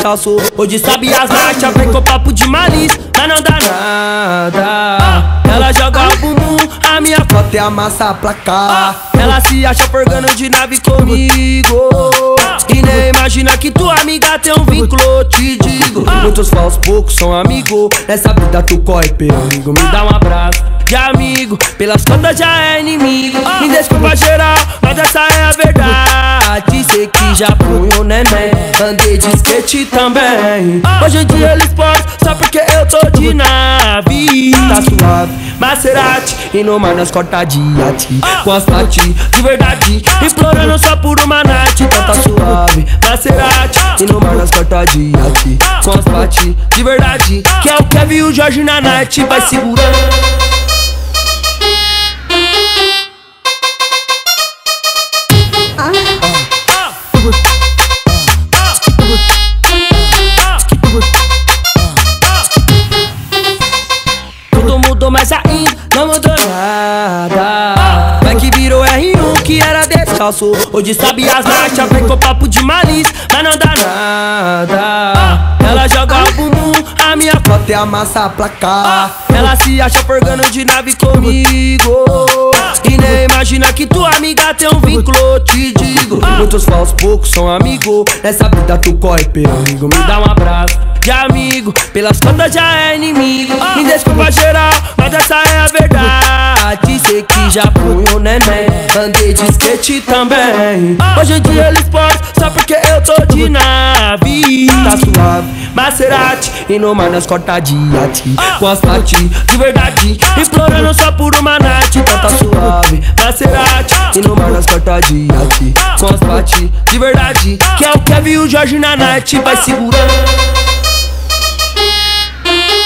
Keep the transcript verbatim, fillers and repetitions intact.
descalço. Hoje sabe as marchas, vem com papo de malícia, mas não dá nada. Ela joga o bumbum, a minha foto é a massa a placar. Ela se acha forgando de nave comigo, e nem imagina que tua amiga tem um vínculo. Te digo, muitos falsos, poucos são amigos. Nessa vida tu corre perigo, me dá um abraço de amigo, pelas contas já é inimigo. Me desculpa geral, mas essa é a verdade. Sei que já fui um neném, andei de skate também. Hoje em dia eles podem, só porque eu tô de nave. Tá suave, Maserati, e no mar nós corta de ati, com as pati, de verdade, implorando só por uma night. Então tá suave, Maserati, e no mar nós corta de ati, com as pati, de verdade, que é o Kevin e o Jorge na night. Vai segurando. Tudo mudou, mas ainda não mudou nada. Vai que virou R um que era descalço. Hoje sabe as marchas, vem com papo de malícia, mas não dá nada. Ela joga o bumbum, a minha foto é a massa a placar. Ela se acha forgando de nave comigo, e nem imagina que tua amiga tem um vínculo. Te digo, muitos falsos, poucos são amigos. Nessa vida tu corre perigo, me dá um abraço de amigo, pelas contas já é inimigo. Me desculpa geral, mas essa é a verdade. Sei que já fui um neném, andei de skate também. Hoje em dia eles podem, só porque eu tô de nave. Tá suave, Maserati, e no mar nós corta de ati, com as pati, de verdade, implorando só por uma night. Então tá suave, Maserati, e no mar nós corta de ati, com as pati, de verdade, que é o Kevin e o Jorge na night. Vai segurando.